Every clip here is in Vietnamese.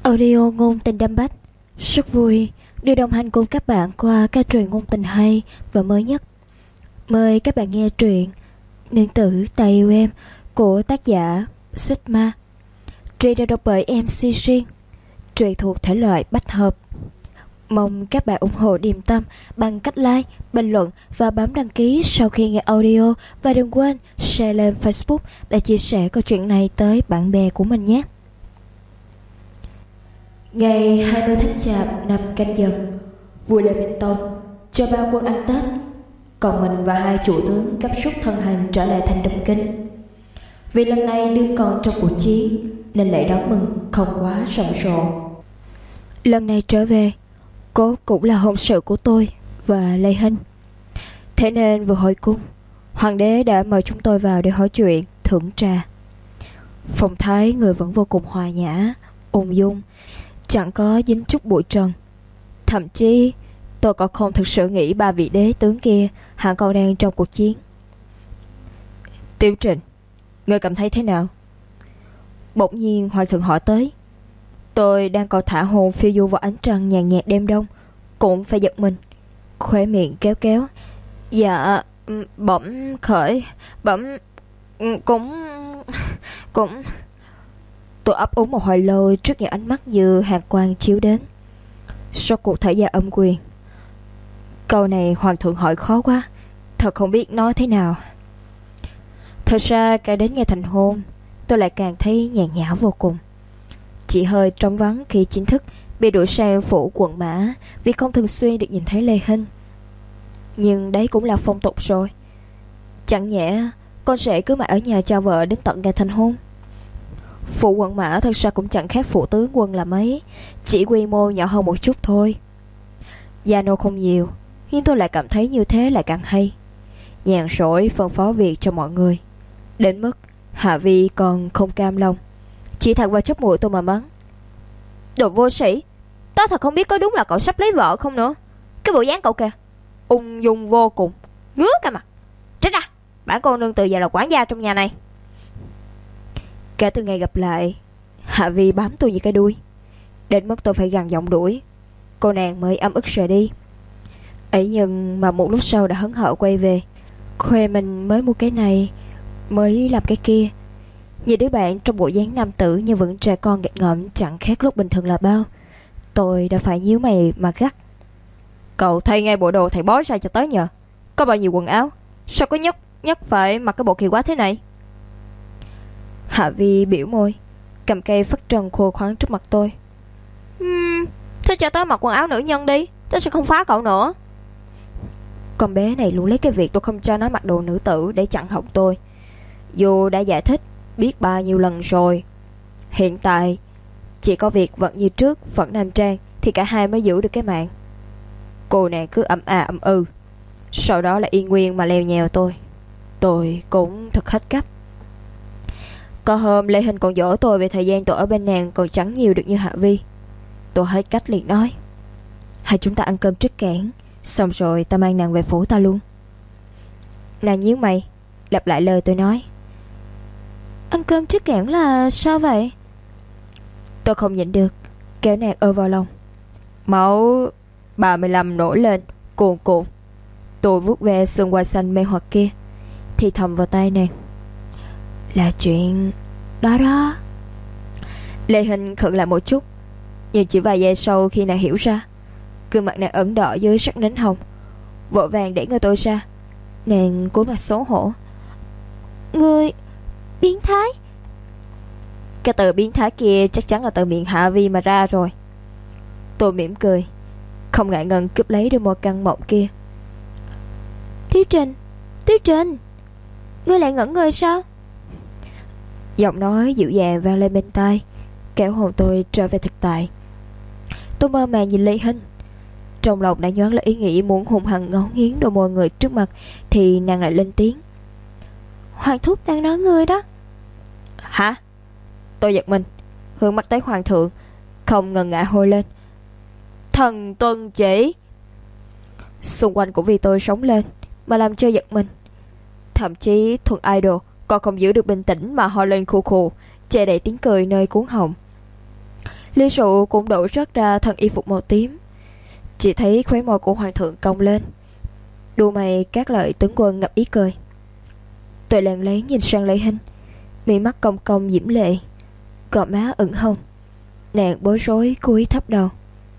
Audio ngôn tình đâm bách rất vui được đồng hành cùng các bạn qua các truyện ngôn tình hay và mới nhất. Mời các bạn nghe truyện Nương tử ta yêu em của tác giả Sigma. Truyện được đọc bởi MC Riêng, truyện thuộc thể loại bách hợp. Mong các bạn ủng hộ Điềm Tâm bằng cách like, bình luận và bấm đăng ký sau khi nghe audio. Và đừng quên share lên Facebook để chia sẻ câu chuyện này tới bạn bè của mình nhé. Ngày 20 tháng Chạp năm Canh Dần, vua Lê Minh Tông cho ba quân ăn Tết, còn mình và hai chủ tướng gấp rút thân hành trở lại thành Đông Kinh. Vì lần này đương còn trong cuộc chiến nên lễ đón mừng không quá rầm rộ. Lần này trở về, cốt cũng là hôn sự của tôi và Lê Hinh. Thế nên vừa hồi cung, hoàng đế đã mời chúng tôi vào để hỏi chuyện, thưởng trà. Phong thái người vẫn vô cùng hòa nhã, ung dung, chẳng có dính chút bụi trần. Thậm chí tôi còn không thực sự nghĩ ba vị đế tướng kia hẳn còn đang trong cuộc chiến. Tiểu Trịnh, ngươi cảm thấy thế nào? Bỗng nhiên hoàng thượng hỏi tới. Tôi đang còn thả hồn phiêu du vào ánh trăng nhàn nhạt đêm đông, cũng phải giật mình, khóe miệng kéo kéo. Dạ, bỗng cũng tôi ấp úng một hồi lâu trước những ánh mắt như hàn quang chiếu đến. Sau cuộc thở dài âm quyền. Câu này hoàng thượng hỏi khó quá, thật không biết nói thế nào. Thật ra cả đến ngày thành hôn, tôi lại càng thấy nhàn nhã vô cùng. Chỉ hơi trống vắng khi chính thức bị đuổi sang phủ quận mã vì không thường xuyên được nhìn thấy Lê Hinh. Nhưng đấy cũng là phong tục rồi. Chẳng nhẽ con rể cứ mãi ở nhà cho vợ đến tận ngày thành hôn. Phủ quận mã thật ra cũng chẳng khác phủ tướng quân là mấy, chỉ quy mô nhỏ hơn một chút thôi. Gia nô không nhiều, nhưng tôi lại cảm thấy như thế lại càng hay. Nhàn rỗi phân phó việc cho mọi người, đến mức Hạ Vi còn không cam lòng, chỉ thẳng vào chóp mũi tôi mà mắng. Đồ vô sĩ, tao thật không biết có đúng là cậu sắp lấy vợ không nữa. Cái bộ dáng cậu kìa, ung dung vô cùng, ngứa cả mặt. Tránh ra, bản cô nương từ giờ là quản gia trong nhà này. Kể từ ngày gặp lại, Hạ Vi bám tôi như cái đuôi, đến mức tôi phải gằn giọng đuổi. Cô nàng mới ấm ức rời đi. Ấy nhưng mà một lúc sau đã hớn hở quay về, khoe mình mới mua cái này, mới làm cái kia. Nhìn đứa bạn trong bộ dáng nam tử nhưng vẫn trẻ con nghịch ngợm chẳng khác lúc bình thường là bao. Tôi đã phải nhíu mày mà gắt. Cậu thay ngay bộ đồ thầy bói ra cho tới nhờ. Có bao nhiêu quần áo, sao có nhất phải mặc cái bộ kỳ quá thế này? Hạ Vi biểu môi, cầm cây phất trần khô khoắn trước mặt tôi. Thế cho tớ mặc quần áo nữ nhân đi, tớ sẽ không phá cậu nữa. Con bé này luôn lấy cái việc tôi không cho nó mặc đồ nữ tử để chặn họng tôi. Dù đã giải thích biết bao nhiêu lần rồi. Hiện tại chỉ có việc vẫn như trước, vẫn nam trang thì cả hai mới giữ được cái mạng. Cô nàng cứ ậm ầm sau đó là yên nguyên mà leo nhèo tôi cũng thật hết cách. Có hôm Lê Hinh còn dỗ tôi về thời gian tôi ở bên nàng còn chẳng nhiều được như Hạ Vi. Tôi hết cách liền nói, hai chúng ta ăn cơm trước cảng, xong rồi ta mang nàng về phủ ta luôn. Nàng nhíu mày, lặp lại lời tôi nói. Ăn cơm trước cảng là sao vậy? Tôi không nhịn được, kéo nàng ôm vào lòng. Máu 35 nổi lên cuồn cuộn. Tôi vuốt ve xương quai xanh mê hoặc kia, thì thầm vào tai nàng. Là chuyện đó đó. Lê Hinh khựng lại một chút, nhưng chỉ vài giây sau khi nàng hiểu ra, gương mặt nàng ẩn đỏ dưới sắc nến hồng, vội vàng để người tôi ra. Nàng cúi mặt xấu hổ. Ngươi biến thái. Cái từ biến thái kia chắc chắn là từ miệng Hạ Vi mà ra rồi. Tôi mỉm cười, không ngại ngần cướp lấy đôi môi căng mọng kia. Thiếu Trình, ngươi lại ngẩn người sao? Giọng nói dịu dàng vang lên bên tai, kéo hồn tôi trở về thực tại. Tôi mơ màng nhìn Lê Hinh, trong lòng đã nhoáng lên ý nghĩ muốn hung hăng ngấu nghiến đôi môi người trước mặt, thì nàng lại lên tiếng. Hoàng thúc đang nói ngươi đó. Hả? Tôi giật mình, hướng mắt tới hoàng thượng, không ngần ngại hôi lên. Thần tuân chỉ. Xung quanh cũng vì tôi sống lên mà làm cho giật mình. Thậm chí Thuần Idol còn không giữ được bình tĩnh mà ho lên khù khù, che đậy tiếng cười nơi cuốn họng. Ly rượu cũng đổ rớt ra thân y phục màu tím. Chỉ thấy khóe môi của hoàng thượng cong lên, đuôi mày các lợi tướng quân ngập ý cười. Tôi lén lén nhìn sang Lê Hinh, mí mắt cong cong diễm lệ, gò má ửng hồng. Nàng bối rối cúi thấp đầu.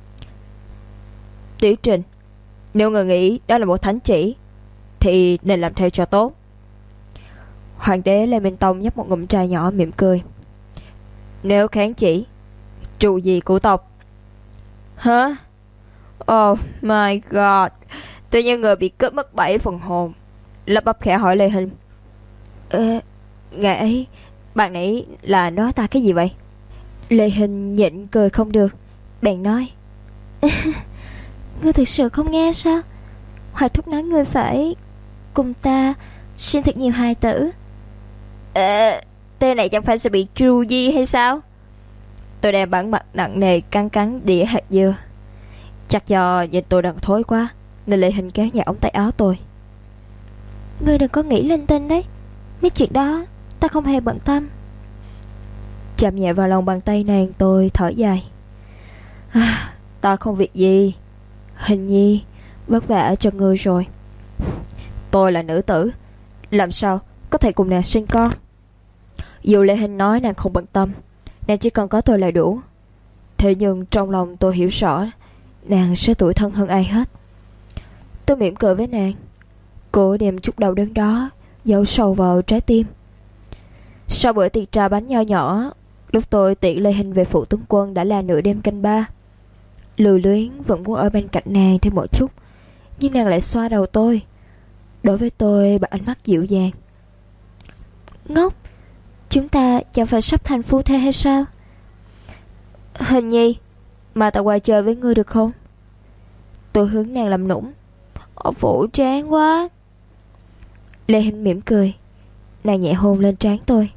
Tiểu Trình, nếu người nghĩ đó là một thánh chỉ thì nên làm theo cho tốt. Hoàng đế Lê Minh Tông nhấp một ngụm trà nhỏ mỉm cười. Nếu kháng chỉ, trụ gì của tộc? Hả? Oh my god, tự nhiên người bị cướp mất 7 phần hồn. Lắp bắp khẽ hỏi Lê Hinh. Ngày ấy, bạn nãy là nói ta cái gì vậy? Lê Hinh nhịn cười không được, bèn nói. Ngươi thực sự không nghe sao? Hoài thúc nói ngươi phải cùng ta sinh thật nhiều hài tử. Tên này chẳng phải sẽ bị tru di hay sao? Tôi đem bản mặt nặng nề cắn cắn đĩa hạt dưa. Chắc do nhìn tôi đần thối quá nên Lê Hinh kéo nhẹ ống tay áo tôi. Ngươi đừng có nghĩ linh tinh đấy, mấy chuyện đó ta không hề bận tâm. Chạm nhẹ vào lòng bàn tay nàng, tôi thở dài. Ta không việc gì. Hình nhi vất vả cho ngươi rồi. Tôi là nữ tử, làm sao có thể cùng nàng sinh con. Dù Lê Hinh nói nàng không bận tâm, nàng chỉ cần có tôi là đủ. Thế nhưng trong lòng tôi hiểu rõ nàng sẽ tủi thân hơn ai hết. Tôi mỉm cười với nàng, cố đem chút đau đớn đó giấu sâu vào trái tim. Sau bữa tiệc trà bánh nho nhỏ, lúc tôi tiễn Lê Hinh về phủ tướng quân đã là nửa đêm canh 3. Lưu Luyến vẫn muốn ở bên cạnh nàng thêm một chút, nhưng nàng lại xoa đầu tôi, đối với tôi bằng ánh mắt dịu dàng. Ngốc, chúng ta chẳng phải sắp thành phu thê hay sao? Hình nhi, mà ta qua chơi với ngươi được không? Tôi hướng nàng làm nũng. Ở phủ chán quá. Lê Hinh mỉm cười, nàng nhẹ hôn lên trán tôi.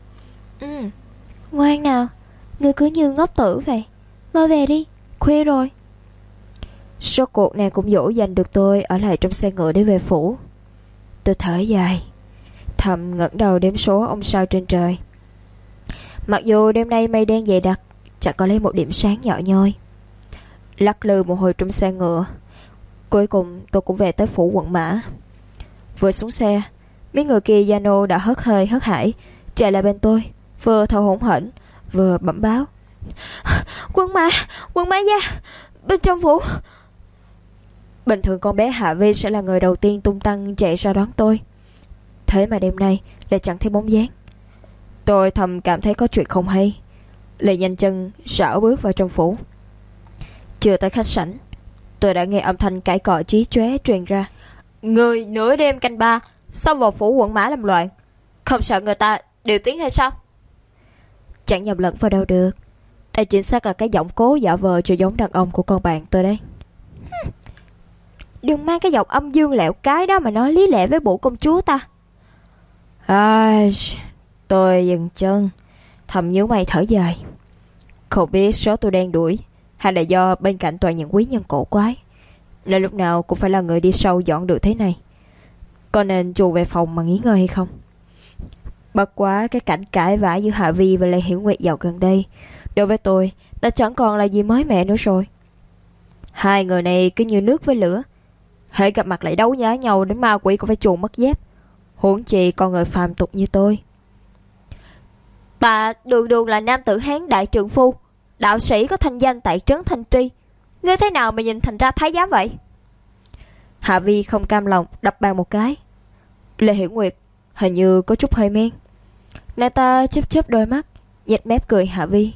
Ngoan nào, ngươi cứ như ngốc tử vậy. Mau về đi, khuya rồi. Rốt cuộc nàng cũng dỗ dành được tôi ở lại trong xe ngựa để về phủ. Tôi thở dài, thầm ngẩng đầu đếm số ông sao trên trời. Mặc dù đêm nay mây đen dày đặc, chẳng có lấy một điểm sáng nhỏ nhoi. Lắc lư một hồi trong xe ngựa, cuối cùng tôi cũng về tới phủ quận Mã. Vừa xuống xe, mấy người kia gia nô đã hớt hơi hớt hải chạy lại bên tôi, vừa thở hổn hển vừa bẩm báo. Quân mã gia, bên trong phủ. Bình thường con bé Hạ Vi sẽ là người đầu tiên tung tăng chạy ra đón tôi, thế mà đêm nay lại chẳng thấy bóng dáng. Tôi thầm cảm thấy có chuyện không hay, lại nhanh chân rảo bước vào trong phủ. Chưa tới khách sảnh, tôi đã nghe âm thanh cãi cọ chí chóe truyền ra. Người nửa đêm canh 3 xông vào phủ quận Mã làm loạn, không sợ người ta điều tiếng hay sao? Chẳng nhầm lẫn vào đâu được, đây chính xác là cái giọng cố giả vờ cho giống đàn ông của con bạn tôi đấy. Đừng mang cái giọng âm dương lẹo cái đó mà nói lý lẽ với bộ công chúa ta. Tôi dừng chân, thầm nhíu mày thở dài. Không biết số tôi đang đuổi hay là do bên cạnh toàn những quý nhân cổ quái, nên lúc nào cũng phải là người đi sau dọn được thế này. Có nên chuồn về phòng mà nghỉ ngơi hay không? Bất quá cái cảnh cãi vã giữa Hạ Vi và Lê Hiểu Nguyệt dạo gần đây đối với tôi đã chẳng còn là gì mới mẻ nữa rồi. Hai người này cứ như nước với lửa, hễ gặp mặt lại đấu nhá nhau đến ma quỷ cũng phải chuồn mất dép, huống chi con người phàm tục như tôi. Bà đường đường là nam tử Hán đại trượng phu, đạo sĩ có thanh danh tại trấn Thanh Tri, ngươi thế nào mà nhìn thành ra thái giám vậy? Hạ Vi không cam lòng đập bàn một cái. Lê Hiểu Nguyệt hình như có chút hơi men. Nàng ta chớp chớp đôi mắt, nhếch mép cười Hạ Vi.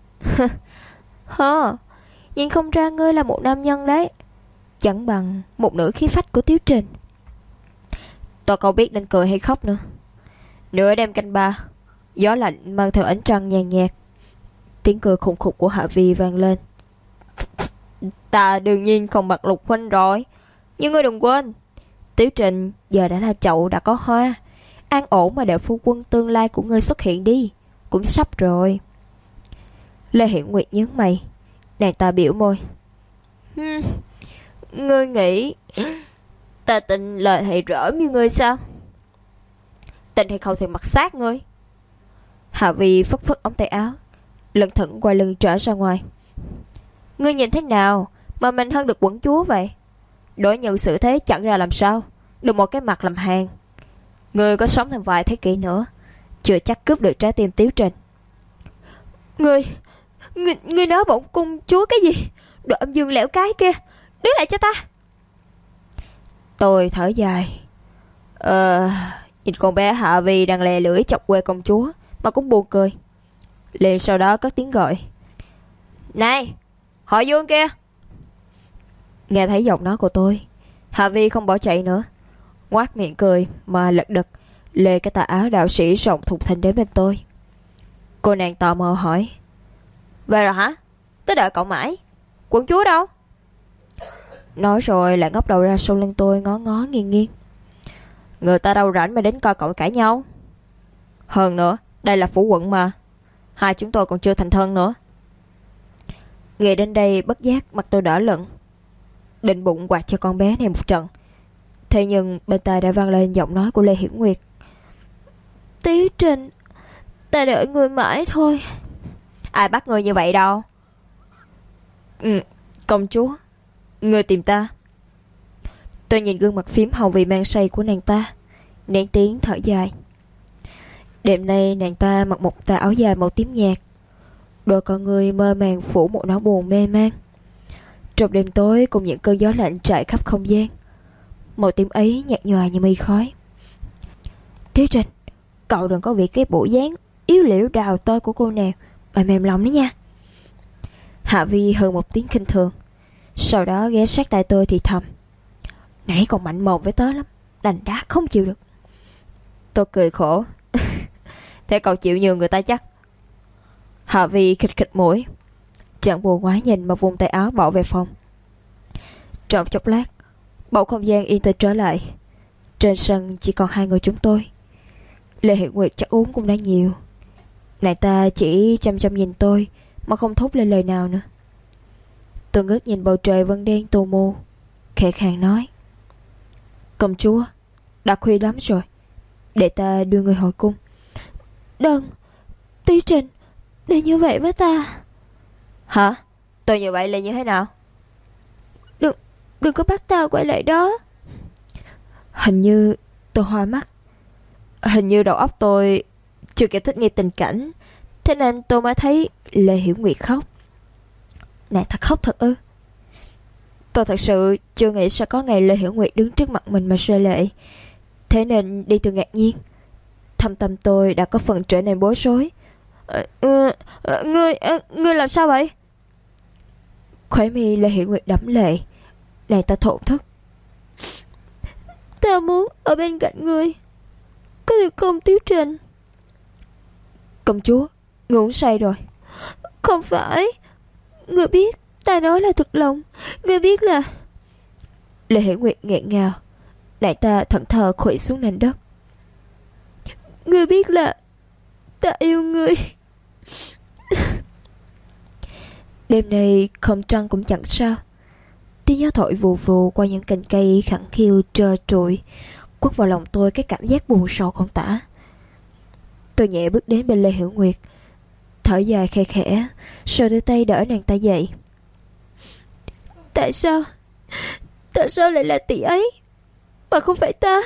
Nhìn không ra ngươi là một nam nhân đấy, chẳng bằng một nửa khí phách của Tiếu Trình. Tôi không biết nên cười hay khóc nữa. Nửa đêm canh 3, gió lạnh mang theo ánh trăng nhàn nhạt, tiếng cười khủng khục của Hạ Vi vang lên. Ta đương nhiên không bạc Lục huynh rồi, nhưng ngươi đừng quên, Tiếu Trình giờ đã là chậu đã có hoa, an ổn mà đợi phu quân tương lai của ngươi xuất hiện đi, cũng sắp rồi. Lê Hiểu Nguyệt nhướng mày, nàng ta biểu môi. Ngươi nghĩ ta tin lời thầy rỡm như ngươi sao? Tin hay không thì mặc sát ngươi. Hạ Vi phất phất ống tay áo, lẩn thận quay lưng trở ra ngoài. Ngươi nhìn thế nào mà mình hơn được quận chúa vậy? Đối nhân xử thế chẳng ra làm sao, được một cái mặt làm hàng. Ngươi có sống thêm vài thế kỷ nữa, chưa chắc cướp được trái tim Tiếu Trình. Ngươi nói bổn cung chúa cái gì? Đồ âm dương lẻo cái kia, đứng lại cho ta. Tôi thở dài. Nhìn con bé Hạ Vi đang lè lưỡi chọc quê công chúa mà cũng buồn cười. Liền sau đó cất tiếng gọi. Này, họ Dương kia. Nghe thấy giọng nói của tôi, Hạ Vi không bỏ chạy nữa, ngoác miệng cười mà lật đật lê cái tà áo đạo sĩ rộng thùng thình đến bên tôi. Cô nàng tò mò hỏi. Về rồi hả? Tới đợi cậu mãi. Quận chúa đâu? Nói rồi lại ngóc đầu ra sau lưng tôi ngó ngó nghiêng nghiêng. Người ta đâu rảnh mà đến coi cậu cãi nhau. Hơn nữa, đây là phủ quận mà, hai chúng tôi còn chưa thành thân nữa. Nghe đến đây bất giác mặt tôi đỏ lựng, định bụng quạt cho con bé này một trận. Thế nhưng bên tai đã vang lên giọng nói của Lê Hiển Nguyệt. Tiếu Trình, ta đợi người mãi thôi. Ai bắt người như vậy đâu? Công chúa, người tìm ta. Tôi nhìn gương mặt phím hồng vì men say của nàng ta, nén tiếng thở dài. Đêm nay nàng ta mặc một tà áo dài màu tím nhạt, đôi con người mơ màng phủ một nỗi buồn mê man. Trong đêm tối cùng những cơn gió lạnh trải khắp không gian, màu tím ấy nhạt nhòa như mây khói. Tiếu Trình, cậu đừng có vì cái bộ dáng yếu liễu đào tơ của cô nàng mà mềm lòng nữa nha. Hạ Vi hừ một tiếng khinh thường, sau đó ghé sát tai tôi thì thầm. Nãy còn mạnh mồm với tớ lắm, đành đá không chịu được. Tôi cười khổ. Thế cậu chịu nhường người ta chắc? Hạ Vi khịt khịt mũi, chẳng buồn quá nhìn mà vùng tay áo bỏ về phòng. Trong chốc lát, bầu không gian yên tĩnh trở lại. Trên sân chỉ còn hai người chúng tôi. Lê Hiển Nguyệt chắc uống cũng đã nhiều. Nàng ta chỉ chăm chăm nhìn tôi mà không thốt lên lời nào nữa. Tôi ngước nhìn bầu trời vân đen tù mù, khẽ khàng nói. Công chúa, đã khuya lắm rồi, để ta đưa người hồi cung. Đừng, Tiếu Trình, đừng như vậy với ta. Hả? Tôi như vậy là như thế nào? Đừng có bắt ta quay lại đó. Hình như tôi hoa mắt. Hình như đầu óc tôi chưa kịp thích nghi tình cảnh, thế nên tôi mới thấy Lê Hiểu Nguyệt khóc. Nàng ta khóc thật ư? Tôi thật sự chưa nghĩ sẽ có ngày Lê Hiểu Nguyệt đứng trước mặt mình mà rơi lệ, thế nên đi từ ngạc nhiên, thâm tâm tôi đã có phần trở nên bối rối. Ngươi làm sao vậy? Khóe mi Lê Hiểu Nguyệt đẫm lệ, nàng ta thổn thức. Ta muốn ở bên cạnh ngươi, có được không Tiếu Trình? Công chúa, ngươi uống say rồi. Không phải, ngươi biết ta nói là thật lòng. Ngươi biết là... Lê Hiểu Nguyệt nghẹn ngào, nàng ta thẫn thờ khuỵu xuống nền đất. Ngươi biết là ta yêu ngươi. Đêm nay không trăng cũng chẳng sao. Tiếng gió thổi vù vù qua những cành cây khẳng khiu trơ trụi, quất vào lòng tôi cái cảm giác buồn sầu không tả. Tôi nhẹ bước đến bên Lê Hiểu Nguyệt, thở dài khe khẽ, rồi đưa tay đỡ nàng ta dậy. Tại sao lại là tỷ ấy mà không phải ta?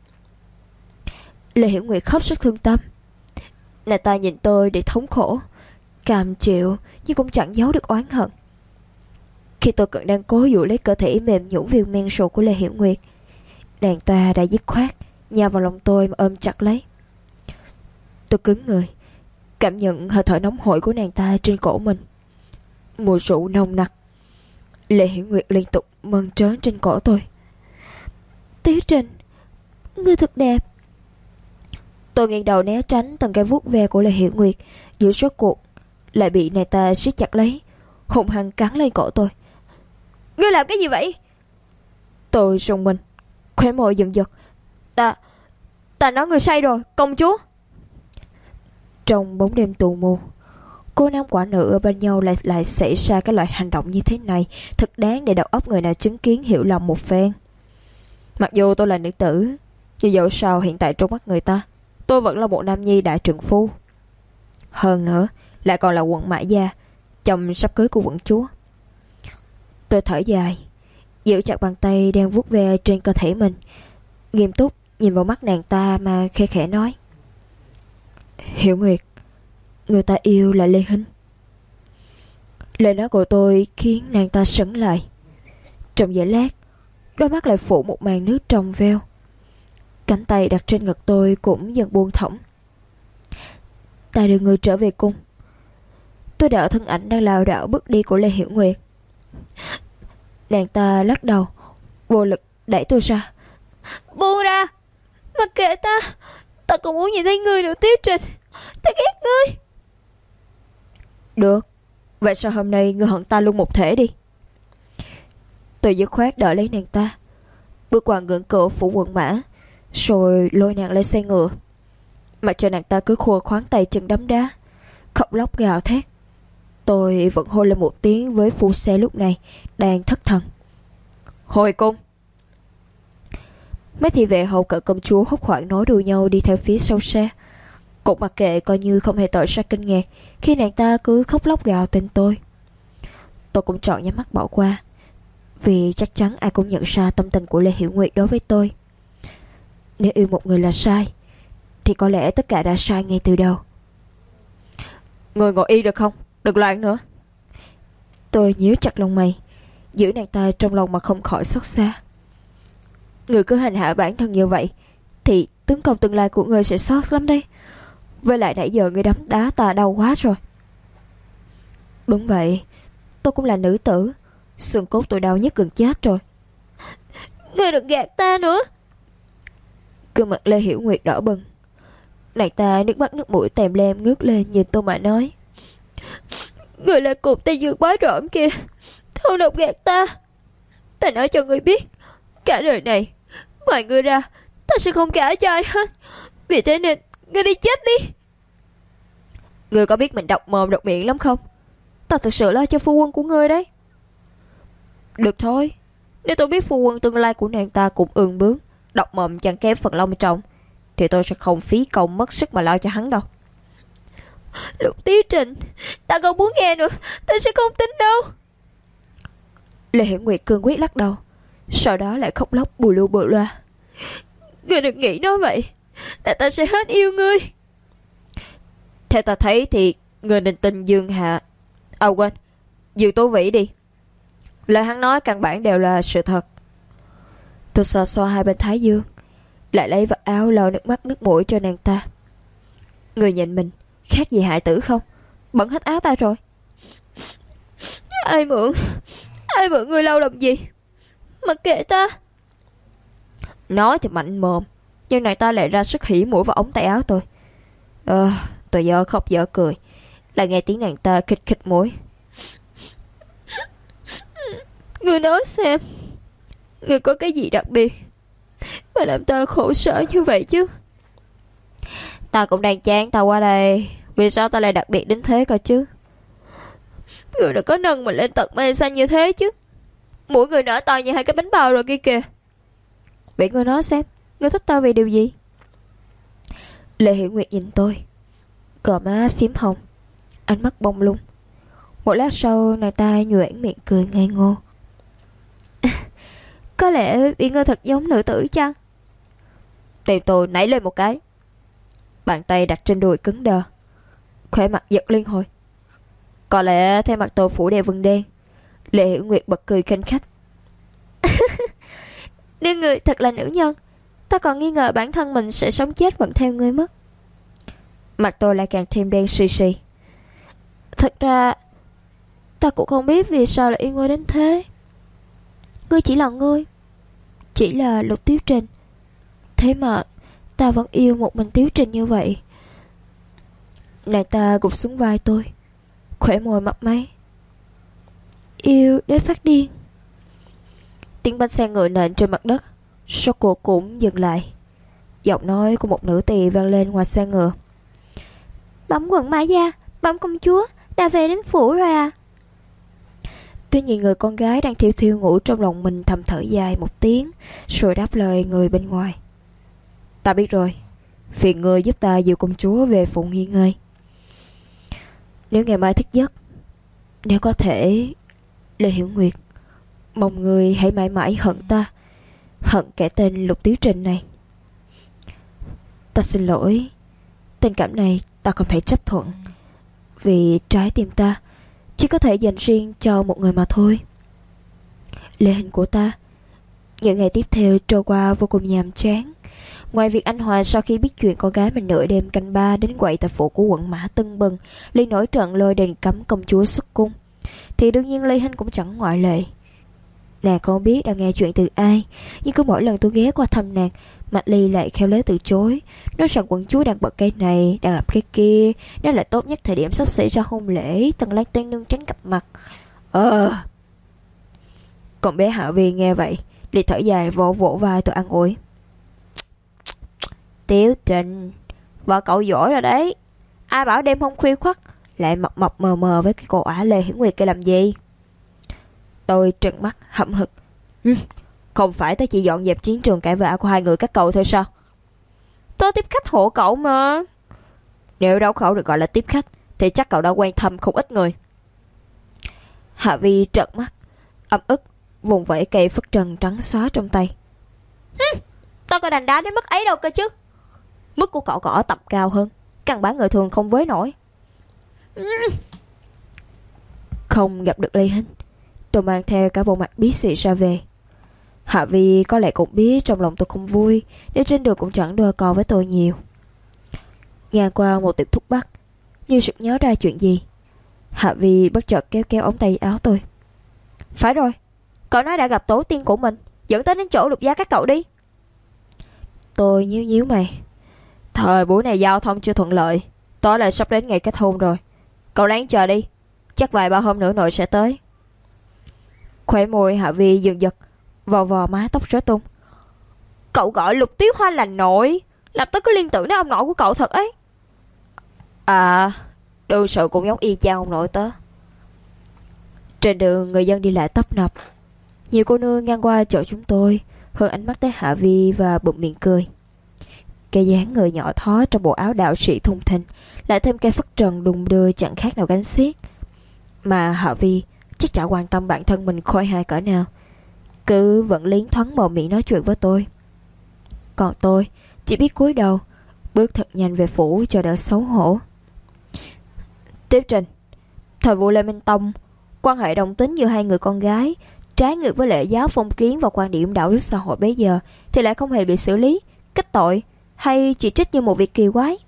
Lê Hiểu Nguyệt khóc rất thương tâm. Nàng ta nhìn tôi để thống khổ, cam chịu nhưng cũng chẳng giấu được oán hận. Khi tôi còn đang cố dụ lấy cơ thể mềm nhũn viên men sụt của Lê Hiểu Nguyệt, nàng ta đã dứt khoát nhào vào lòng tôi mà ôm chặt lấy. Tôi cứng người, cảm nhận hơi thở nóng hổi của nàng ta trên cổ mình. Mùi rượu nồng nặc. Lê Hiểu Nguyệt liên tục mơn trớn trên cổ tôi. Tiếu Trình, ngươi thật đẹp. Tôi nghiêng đầu né tránh từng cái vuốt ve của Lê Hiểu Nguyệt, giữa rốt cuộc lại bị nàng ta siết chặt lấy, hung hăng cắn lên cổ tôi. Ngươi làm cái gì vậy? Tôi rùng mình, khóe môi giật giật. Ta nói ngươi say rồi, công chúa. Trong bóng đêm tù mù, cô nam quả nữ ở bên nhau lại xảy ra cái loại hành động như thế này, thật đáng để đầu óc người nào chứng kiến hiểu lòng một phen. Mặc dù tôi là nữ tử, nhưng dẫu sao hiện tại trong mắt người ta, tôi vẫn là một nam nhi đại trượng phu. Hơn nữa, lại còn là quận Mã Gia, chồng sắp cưới của quận chúa. Tôi thở dài, giữ chặt bàn tay đang vuốt ve trên cơ thể mình, nghiêm túc nhìn vào mắt nàng ta mà khẽ khẽ nói: Hiểu Nguyệt, người ta yêu là Lê Hinh. Lời nói của tôi khiến nàng ta sững lại. Trong giây lát, đôi mắt lại phủ một màn nước trong veo. Cánh tay đặt trên ngực tôi cũng dần buông thõng. Ta đưa người trở về cung. Tôi đỡ thân ảnh đang lảo đảo bước đi của Lê Hiểu Nguyệt. Nàng ta lắc đầu, vô lực đẩy tôi ra. Buông ra, mặc kệ ta. Ta không muốn nhìn thấy ngươi nữa Tiếu Trình. Ta ghét ngươi. Được, vậy sao hôm nay ngươi hận ta luôn một thể đi. Tôi dứt khoát đỡ lấy nàng ta, bước qua ngưỡng cửa phủ quận Mã, rồi lôi nàng lên xe ngựa. Mặc cho nàng ta cứ khua khoáng tay chân đấm đá, khóc lóc gào thét. Tôi vẫn hô lên một tiếng với phu xe lúc này đang thất thần: Hồi cung. Mấy thị vệ hầu cận công chúa hốt hoảng nối đuôi nhau đi theo phía sau xe, cũng mặc kệ, coi như không hề tỏ ra kinh ngạc khi nàng ta cứ khóc lóc gào tên tôi. Tôi cũng chọn nhắm mắt bỏ qua, vì chắc chắn ai cũng nhận ra tâm tình của Lê Hiểu Nguyệt đối với tôi. Nếu yêu một người là sai, thì có lẽ tất cả đã sai ngay từ đầu. Người ngồi y được không? Đừng loạn nữa. Tôi nhíu chặt lông mày, giữ nàng ta trong lòng mà không khỏi xót xa. Người cứ hành hạ bản thân như vậy thì tướng công tương lai của người sẽ xót lắm đấy. Với lại nãy giờ người đấm đá ta đau quá rồi. Đúng vậy, tôi cũng là nữ tử, xương cốt tôi đau nhất gần chết rồi. Người đừng gạt ta nữa. Gương mặt Lê Hiểu Nguyệt đỏ bừng. Nàng ta nước mắt nước mũi tèm lem ngước lên nhìn tôi mà nói: Người là cục tay dương bói rộm kìa, không độc gạt ta. Ta nói cho người biết, cả đời này ngoài người ra ta sẽ không gả cho ai hết. Vì thế nên người đi chết đi. Người có biết mình độc mồm độc miệng lắm không? Ta thực sự lo cho phu quân của ngươi đấy. Được thôi, nếu tôi biết phu quân tương lai của nàng ta cũng ương bướng, độc mồm chẳng kém phần long trọng, thì tôi sẽ không phí công mất sức mà lo cho hắn đâu. Lục Tiếu Trình, ta không muốn nghe nữa. Ta sẽ không tin đâu. Lê Hiểu Nguyệt cương quyết lắc đầu, sau đó lại khóc lóc bù lu bù loa. Ngươi đừng nghĩ nói vậy, là ta sẽ hết yêu ngươi. Theo ta thấy thì ngươi nên tin Dương Hạ, quên, Dương Tố Vĩ đi. Lời hắn nói căn bản đều là sự thật. Tôi xoa xoa hai bên thái dương, lại lấy vật áo lau nước mắt nước mũi cho nàng ta. Người nhìn mình khác gì hại tử không? Bẩn hết áo ta rồi. Ai mượn người lau làm gì? Mặc kệ ta. Nói thì mạnh mồm, nhưng nàng ta lại ra sức hỉ mũi vào ống tay áo tôi. Tôi dở khóc dở cười, lại nghe tiếng nàng ta khịch khịch mũi. Người nói xem, người có cái gì đặc biệt mà làm ta khổ sở như vậy chứ? Ta cũng đang chán ta qua đây, vì sao ta lại đặc biệt đến thế cơ chứ? Người đã có nâng mình lên tận mây xanh như thế chứ? Mũi người nở to như hai cái bánh bao rồi kia kìa. Vậy người nói xem, người thích ta vì điều gì? Lê Hiểu Nguyệt nhìn tôi, gò má phím hồng, ánh mắt bông lung. Một lát sau nàng ta nhoẻn miệng cười ngây ngô. Có lẽ vì ngươi thật giống nữ tử chăng? Tim tôi nảy lên một cái. Bàn tay đặt trên đùi cứng đờ, khóe mặt giật liên hồi. Có lẽ theo mặt tôi phủ đeo vân đen. Lê Hiểu Nguyệt bật cười khanh khách. Nếu ngươi thật là nữ nhân, ta còn nghi ngờ bản thân mình sẽ sống chết vẫn theo ngươi mất. Mặt tôi lại càng thêm đen xì xì. Thật ra ta cũng không biết vì sao lại yêu ngươi đến thế. Ngươi chỉ là ngươi, chỉ là Lục Tiếu Trình. Thế mà ta vẫn yêu một mình Tiếu Trình như vậy. Nàng ta gục xuống vai tôi, khỏe môi mấp máy. Yêu đến phát điên. Tiếng bánh xe ngựa nện trên mặt đất rốt cuộc cũng dừng lại. Giọng nói của một nữ tỳ vang lên ngoài xe ngựa. Bẩm quận Mã Gia, bẩm công chúa đã về đến phủ rồi à? Tôi nhìn người con gái đang thiêu thiêu ngủ trong lòng mình, thầm thở dài một tiếng, rồi đáp lời người bên ngoài. Ta biết rồi, phiền ngươi giúp ta dìu công chúa về phủ nghỉ ngơi. Nếu ngày mai thức giấc, nếu có thể, Lê Hiểu Nguyệt, mong người hãy mãi mãi hận ta, hận kẻ tên Lục Tiếu Trình này. Ta xin lỗi, tình cảm này ta không thể chấp thuận, vì trái tim ta chỉ có thể dành riêng cho một người mà thôi. Lê Hình của ta. Những ngày tiếp theo trôi qua vô cùng nhàm chán. Ngoài việc anh Hòa sau khi biết chuyện con gái mình nửa đêm canh ba đến quậy tại phủ của quận Mã Tân Bừng liên nổi trận lôi đình cấm công chúa xuất cung, thì đương nhiên Lê Hinh cũng chẳng ngoại lệ. Nàng không biết đang nghe chuyện từ ai, nhưng cứ mỗi lần tôi ghé qua thăm nàng, Mạch Ly lại khéo léo từ chối, nói rằng quận chúa đang bận cái này, đang làm cái kia, đó là tốt nhất thời điểm sắp xảy ra hôn lễ, Tần Lan Tiên Nương tránh gặp mặt. Còn bé Hạ Vi nghe vậy liền thở dài, vỗ vỗ vai tôi an ủi. Tiếu Trình, vợ cậu giỏi rồi đấy. Ai bảo đêm hôm khuya khoắt lại mập mập mờ mờ với cái cô ả Lê Hiển Nguyệt kia làm gì? Tôi trợn mắt hậm hực. Không phải tôi chỉ dọn dẹp chiến trường cãi vã của hai người các cậu thôi sao? Tôi tiếp khách hộ cậu mà. Nếu đấu khẩu được gọi là tiếp khách thì chắc cậu đã quan thăm không ít người. Hạ Vi trợn mắt ấm ức vùng vẫy cây phất trần trắng xóa trong tay. Tôi có đành đá đến mức ấy đâu cơ chứ. Mức của cậu còn ở tầm cao hơn, căn bản người thường không với nổi. Không gặp được Lê Hinh, tôi mang theo cả bộ mặt bí xị ra về. Hạ Vi có lẽ cũng biết trong lòng tôi không vui, nên trên đường cũng chẳng đôi co với tôi nhiều. Ngang qua một tiệm thuốc bắc, như sực nhớ ra chuyện gì, Hạ Vi bất chợt kéo kéo ống tay áo tôi. Phải rồi, cậu nói đã gặp tổ tiên của mình, dẫn tới đến chỗ Lục gia các cậu đi. Tôi nhíu nhíu mày. Thời buổi này giao thông chưa thuận lợi, tối lại sắp đến ngày kết hôn rồi. Cậu ráng chờ đi, chắc vài ba hôm nữa nội sẽ tới. Khóe môi Hạ Vi dần giật, vò vò mái tóc rối tung. Cậu gọi Lục Tiếu Hoa là nội, lập tức cứ liên tưởng đến ông nội của cậu thật ấy. À, đương sự cũng giống y chang ông nội tớ. Trên đường người dân đi lại tấp nập, nhiều cô nương ngang qua chỗ chúng tôi, hướng ánh mắt tới Hạ Vi và bụm miệng cười. Cái dáng người nhỏ thó trong bộ áo đạo sĩ thùng thình, lại thêm cây phất trần đùng đưa chẳng khác nào gánh xiếc. Mà Hạ Vi chắc chả quan tâm bản thân mình khôi hài cỡ nào, cứ vẫn liến thoáng mồm miệng nói chuyện với tôi. Còn tôi chỉ biết cúi đầu, bước thật nhanh về phủ cho đỡ xấu hổ. Tiếp Trình, thời vụ Lê Minh Tông, quan hệ đồng tính giữa hai người con gái trái ngược với lệ giáo phong kiến và quan điểm đạo đức xã hội bây giờ thì lại không hề bị xử lý, kết tội hay chỉ trích như một việc kỳ quái.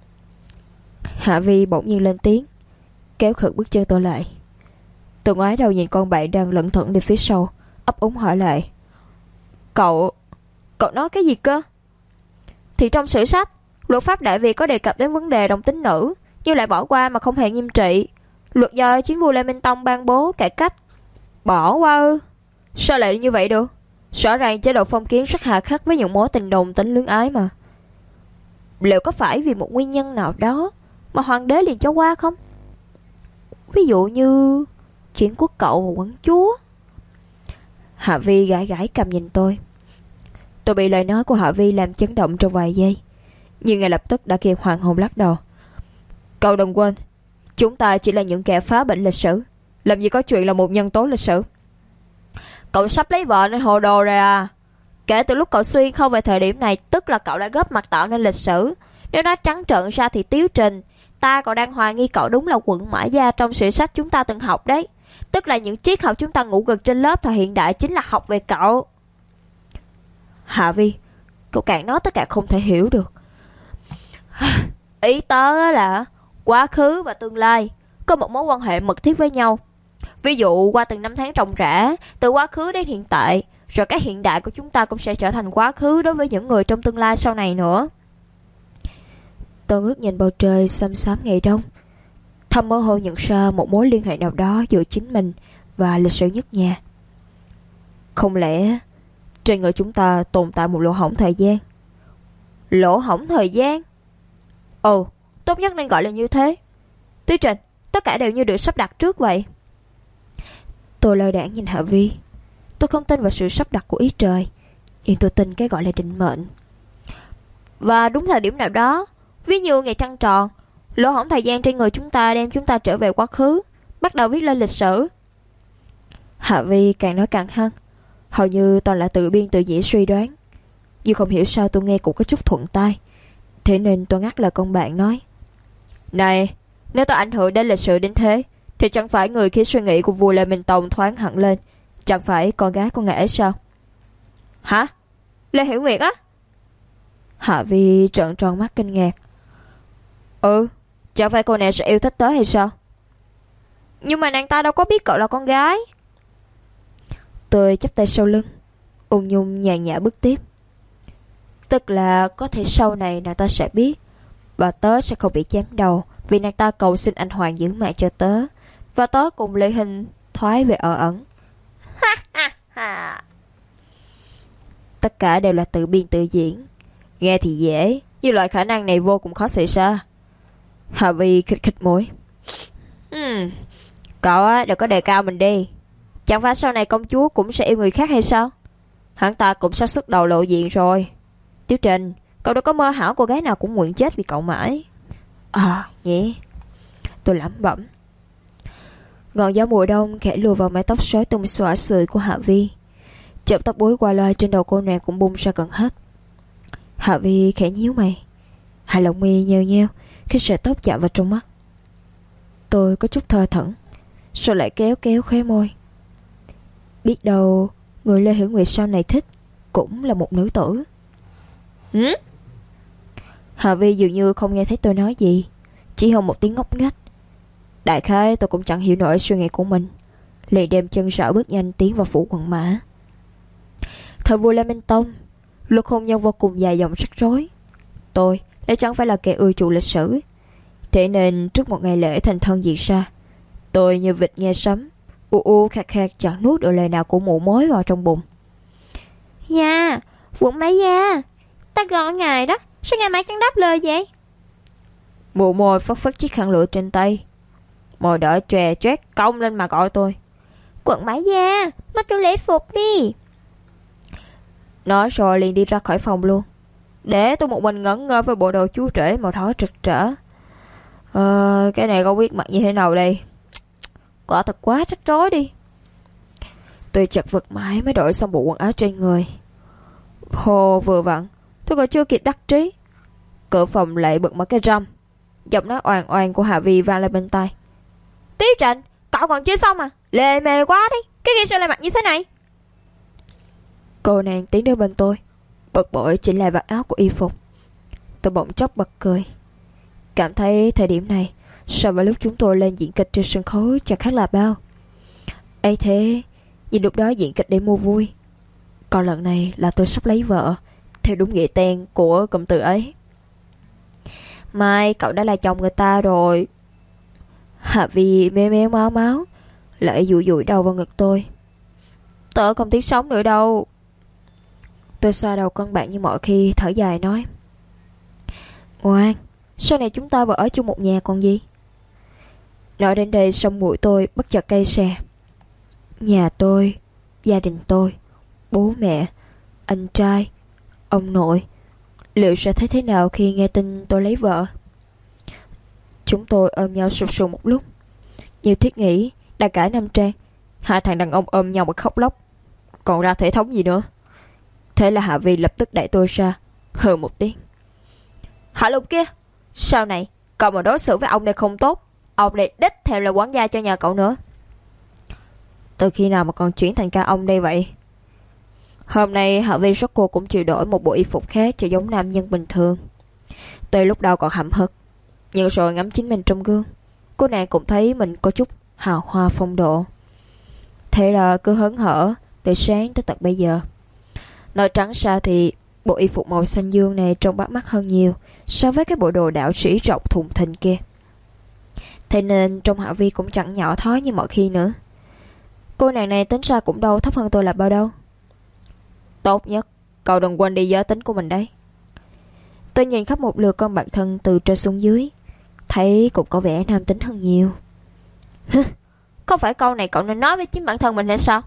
Hạ Vi bỗng nhiên lên tiếng, kéo khựng bước chân tôi lại. Tôi ngoái đầu nhìn con bạn đang lẩn thẩn đi phía sau, ấp úng hỏi lại. Cậu nói cái gì cơ? Thì trong sử sách, luật pháp Đại Việt có đề cập đến vấn đề đồng tính nữ, nhưng lại bỏ qua mà không hề nghiêm trị. Luật do chính vua Lê Minh Tông ban bố cải cách. Bỏ qua ư? Sao lại như vậy được? Rõ ràng chế độ phong kiến rất hà khắc với những mối tình đồng tính luyến ái mà. Liệu có phải vì một nguyên nhân nào đó mà hoàng đế liền cho qua không? Ví dụ như chuyện của cậu và quận chúa. Hạ Vi gãi gãi cầm nhìn tôi. Tôi bị lời nói của Hạ Vi làm chấn động trong vài giây, nhưng ngay lập tức đã kịp hoàng hồn lắc đầu. Cậu đừng quên, chúng ta chỉ là những kẻ phá bệnh lịch sử, làm gì có chuyện là một nhân tố lịch sử. Cậu sắp lấy vợ nên hồ đồ rồi à? Kể từ lúc cậu xuyên không về thời điểm này, tức là cậu đã góp mặt tạo nên lịch sử. Nếu nói trắng trợn ra thì Tiếu Trình, ta còn đang hoài nghi cậu đúng là quận Mã Gia trong sử sách chúng ta từng học đấy. Tức là những triết học chúng ta ngủ gật trên lớp thời hiện đại chính là học về cậu. Hạ Vi, cậu càng nói tất cả không thể hiểu được. Ý tớ là quá khứ và tương lai có một mối quan hệ mật thiết với nhau. Ví dụ qua từng năm tháng ròng rã, từ quá khứ đến hiện tại, rồi cái hiện đại của chúng ta cũng sẽ trở thành quá khứ đối với những người trong tương lai sau này nữa. Tôi ngước nhìn bầu trời xăm xám ngày đông, thầm mơ hồ nhận ra một mối liên hệ nào đó giữa chính mình và lịch sử nhất nhà. Không lẽ trên người chúng ta tồn tại một lỗ hổng thời gian? Lỗ hổng thời gian? Ồ, tốt nhất nên gọi là như thế. Tiếu Trình, tất cả đều như được sắp đặt trước vậy. Tôi lơ đãng nhìn Hạ Vi. Tôi không tin vào sự sắp đặt của ý trời, nhưng tôi tin cái gọi là định mệnh. Và đúng thời điểm nào đó, ví như ngày trăng tròn, lỗ hổng thời gian trên người chúng ta đem chúng ta trở về quá khứ, bắt đầu viết lên lịch sử. Hạ Vi càng nói càng hăng, hầu như toàn là tự biên tự diễn suy đoán. Nhưng không hiểu sao tôi nghe cũng có chút thuận tai, thế nên tôi ngắt lời con bạn nói: Này, nếu tôi ảnh hưởng đến lịch sử đến thế, thì chẳng phải người khiến suy nghĩ của vua Lê Minh Tông thoáng hẳn lên, chẳng phải con gái của ngài ấy sao? Hả? Lê Hiểu Nguyệt á? Hạ Vi trợn tròn mắt kinh ngạc. Chẳng phải cô này sẽ yêu thích tớ hay sao? Nhưng mà nàng ta đâu có biết cậu là con gái. Tôi chắp tay sau lưng, ung dung nhàn nhã bước tiếp. Tức là có thể sau này nàng ta sẽ biết, và tớ sẽ không bị chém đầu vì nàng ta cầu xin anh Hoàng giữ mạng cho tớ, và tớ cùng Lê Hình thoái về ở ẩn. Tất cả đều là tự biên tự diễn. Nghe thì dễ, nhưng loại khả năng này vô cùng khó xảy ra. Hà Vi khích khích mũi. Cậu á, đừng có đề cao mình đi. Chẳng phải sau này công chúa cũng sẽ yêu người khác hay sao? Hắn ta cũng sắp xuất đầu lộ diện rồi. Tiểu Trình, cậu đâu có mơ hảo cô gái nào cũng nguyện chết vì cậu mãi. Nhỉ? Tôi lẩm bẩm. Ngọn gió mùa đông khẽ lùa vào mái tóc rối tung xõa sườn của Hạ Vi. Chợt tóc búi qua loa trên đầu cô nàng cũng bung ra gần hết. Hạ Vi khẽ nhíu mày, hai lông mi nheo nheo khi sợi tóc chạm vào trong mắt. Tôi có chút thơ thẩn, rồi lại kéo kéo khóe môi. Biết đâu người Lê Hiểu Nguyệt sau này thích cũng là một nữ tử. Hạ Vi dường như không nghe thấy tôi nói gì, chỉ hơn một tiếng ngốc nghếch. Đại khái tôi cũng chẳng hiểu nổi suy nghĩ của mình, liền đem chân rảo bước nhanh tiến vào phủ quận mã. Thời vua Lê Minh Tông, luật hôn nhân vô cùng dài dòng rắc rối. Tôi lại chẳng phải là kẻ ưa chuộng lịch sử, thế nên trước một ngày lễ thành thân diễn ra, tôi như vịt nghe sấm, khạc khạc chẳng nuốt được lời nào của mụ mối vào trong bụng. Dạ, quận mã gia, ta gọi ngài đó, sao ngài mãi chẳng đáp lời vậy? Mụ môi phất phất chiếc khăn lụa trên tay, môi đỏ chòe choét cong lên mà gọi tôi. Quận mã gia, mặc kiểu lễ phục đi. Nói rồi liền đi ra khỏi phòng luôn, để tôi một mình ngẩn ngơ với bộ đồ chú rể màu đỏ rực rỡ. Cái này không biết mặc như thế nào đây. Quả thật quá rắc rối đi. Tôi chật vật mãi mới đổi xong bộ quần áo trên người. Hồ vừa vặn, tôi còn chưa kịp đắc trí, cửa phòng lại bật mở cái râm. Giọng nói oàn oàn của Hạ Vi vang lên bên tai. Tiểu Trịnh, cậu còn chưa xong à? Lề mề quá đấy, cái kia sao lại mặc như thế này? Cô nàng tiến đến bên tôi, bực bội chỉnh lại vạt áo của y phục. Tôi bỗng chốc bật cười, cảm thấy thời điểm này so với lúc chúng tôi lên diễn kịch trên sân khấu chẳng khác là bao. Ấy thế, nhìn lúc đó diễn kịch để mua vui, còn lần này là tôi sắp lấy vợ, theo đúng nghĩa đen của cụm từ ấy. Mai cậu đã là chồng người ta rồi. Hạ Vi mê mé máu máu, lại dụi dụi đầu vào ngực tôi. Tớ không tiếc sống nữa đâu. Tôi xoa đầu con bạn như mọi khi, thở dài nói. Ngoan, sau này chúng ta vừa ở chung một nhà còn gì. Nói đến đây xong mũi tôi bất chợt cay xè. Nhà tôi, gia đình tôi, bố mẹ, anh trai, ông nội, liệu sẽ thấy thế nào khi nghe tin tôi lấy vợ? Chúng tôi ôm nhau sụp sùn một lúc, như thiết nghĩ đã cả năm trang, hai thằng đàn ông ôm nhau mà khóc lóc, còn ra thể thống gì nữa. Thế là Hạ Vi lập tức đẩy tôi ra, hừ một tiếng. Hạ Lục kia, sau này cậu mà đối xử với ông đây không tốt, ông đây đích theo lời quản gia cho nhà cậu nữa. Từ khi nào mà còn chuyển thành ca ông đây vậy? Hôm nay Hạ Vi rốt cuộc cũng chịu đổi một bộ y phục khác cho giống nam nhân bình thường. Tuy lúc đầu còn hậm hực, nhưng rồi ngắm chính mình trong gương, cô nàng cũng thấy mình có chút hào hoa phong độ. Thế là cứ hớn hở từ sáng tới tận bây giờ. Nói trắng ra thì bộ y phục màu xanh dương này trông bắt mắt hơn nhiều so với cái bộ đồ đạo sĩ rộng thùng thình kia. Thế nên trong Hạ Vi cũng chẳng nhỏ thói như mọi khi nữa. Cô nàng này tính ra cũng đâu thấp hơn tôi là bao đâu. Tốt nhất cậu đừng quên đi giới tính của mình đấy. Tôi nhìn khắp một lượt con bạn thân từ trên xuống dưới, thấy cũng có vẻ nam tính hơn nhiều. Không phải câu này cậu nên nói với chính bản thân mình hay sao?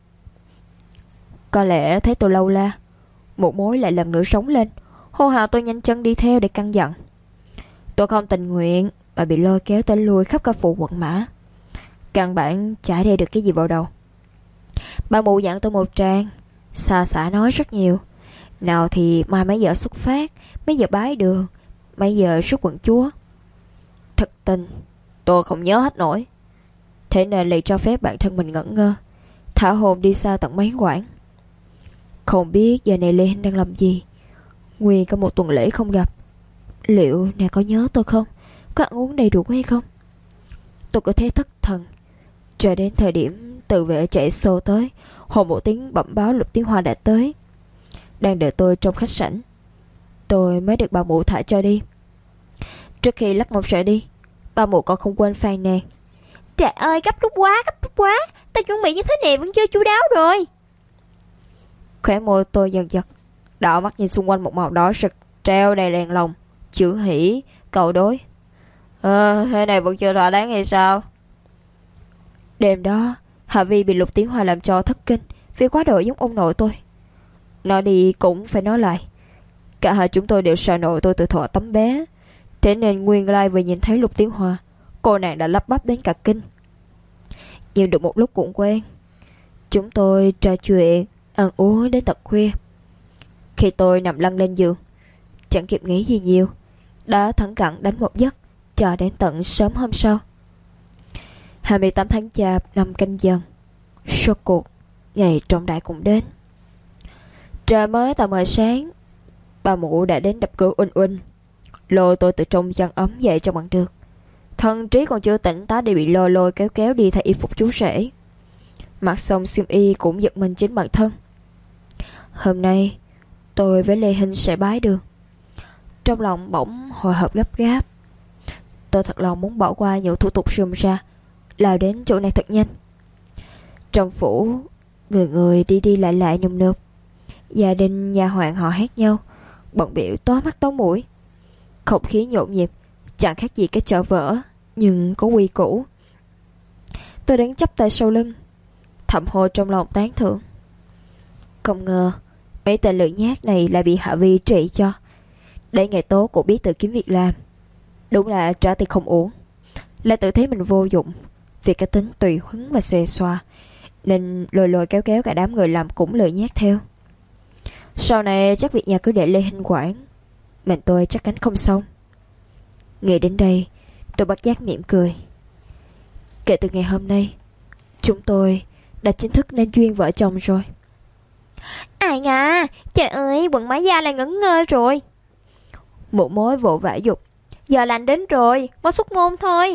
Có lẽ thấy tôi lâu la, một mối lại lần nữa sống lên, hô hào tôi nhanh chân đi theo để căn dặn. Tôi không tình nguyện, mà bị lôi kéo tới lui khắp cả phủ quận mã. Căn bản chả đeo được cái gì vào đầu. Bà mụ dặn tôi một tràng, xa xả nói rất nhiều. Nào thì mai mấy giờ xuất phát, mấy giờ bái đường, mấy giờ xuất quận chúa. Thật tình tôi không nhớ hết nổi. Thế nên liền cho phép bản thân mình ngẩn ngơ, thả hồn đi xa tận mấy quãng. Không biết giờ này Lê Hinh đang làm gì. Nguyên có một tuần lễ không gặp, liệu nàng có nhớ tôi không, có ăn uống đầy đủ hay không. Tôi cứ thế thất thần, chờ đến thời điểm tự vệ chạy xô tới, hồ một tiếng bẩm báo Lục Tiến Hoa đã tới, đang đợi tôi trong khách sảnh. Tôi mới được bà mụ thả cho đi. Trước khi lắc mông sợi đi, bà mụ còn không quên phàn nàn: "Trời ơi, gấp rút quá, ta chuẩn bị như thế này vẫn chưa chu đáo rồi." Khóe môi tôi giật giật, đảo mắt nhìn xung quanh một màu đỏ rực treo đầy đèn lồng, chữ hỉ cầu đối: thế này vẫn chưa thỏa đáng hay sao?" Đêm đó Hạ Vi bị Lục Tiến Hoa làm cho thất kinh vì quá độ giống ông nội tôi. Nói đi cũng phải nói lại, cả hai chúng tôi đều sợ nội tôi từ thuở tấm bé. Thế nên nguyên lai vừa nhìn thấy Lục Tiến Hoa, cô nàng đã lắp bắp đến cả kinh. Nhưng được một lúc cũng quen. Chúng tôi trò chuyện, ăn uống đến tận khuya. Khi tôi nằm lăn lên giường, chẳng kịp nghĩ gì nhiều, đã thẳng cẳng đánh một giấc cho đến tận sớm hôm sau. 28 tháng Chạp năm Canh Dần, rốt cuộc ngày trọng đại cũng đến. Trời mới tờ mờ sáng, bà mụ đã đến đập cửa uỳnh uỳnh, lôi tôi từ trong chăn ấm dậy cho bằng được. Thần trí còn chưa tỉnh táo để bị lôi kéo kéo đi thay y phục chú rể. Mặc xong xiêm y cũng giật mình chính bản thân. Hôm nay tôi với Lê Hinh sẽ bái đường. Trong lòng bỗng hồi hộp gấp gáp. Tôi thật lòng muốn bỏ qua những thủ tục rườm ra, lao đến chỗ này thật nhanh. Trong phủ, người người đi lại nườm nượp. Gia đình nhà hoàng họ hét nhau, bận biểu tóa mắt tối mũi. Không khí nhộn nhịp, chẳng khác gì cái chợ vỡ, nhưng có quy củ. Tôi đứng chắp tay sau lưng, thầm hồ trong lòng tán thưởng. Không ngờ mấy tên lười nhác này lại bị Hạ Vi trị cho. Để ngày tố cũng biết tự kiếm việc làm. Đúng là trả tiền không uổng. Lại tự thấy mình vô dụng vì cái tính tùy hứng và xề xoa, nên lôi kéo kéo cả đám người làm cũng lười nhác theo. Sau này chắc việc nhà cứ để Lê Hinh quản, mình tôi chắc cánh không xong. Nghĩ đến đây, tôi bất giác mỉm cười. Kể từ ngày hôm nay, chúng tôi đã chính thức nên duyên vợ chồng rồi. Ai ngà, trời ơi, quần mái da là ngẩn ngơ rồi. Mụ mối vội vã dục: "Giờ lành đến rồi, mau xuất môn thôi."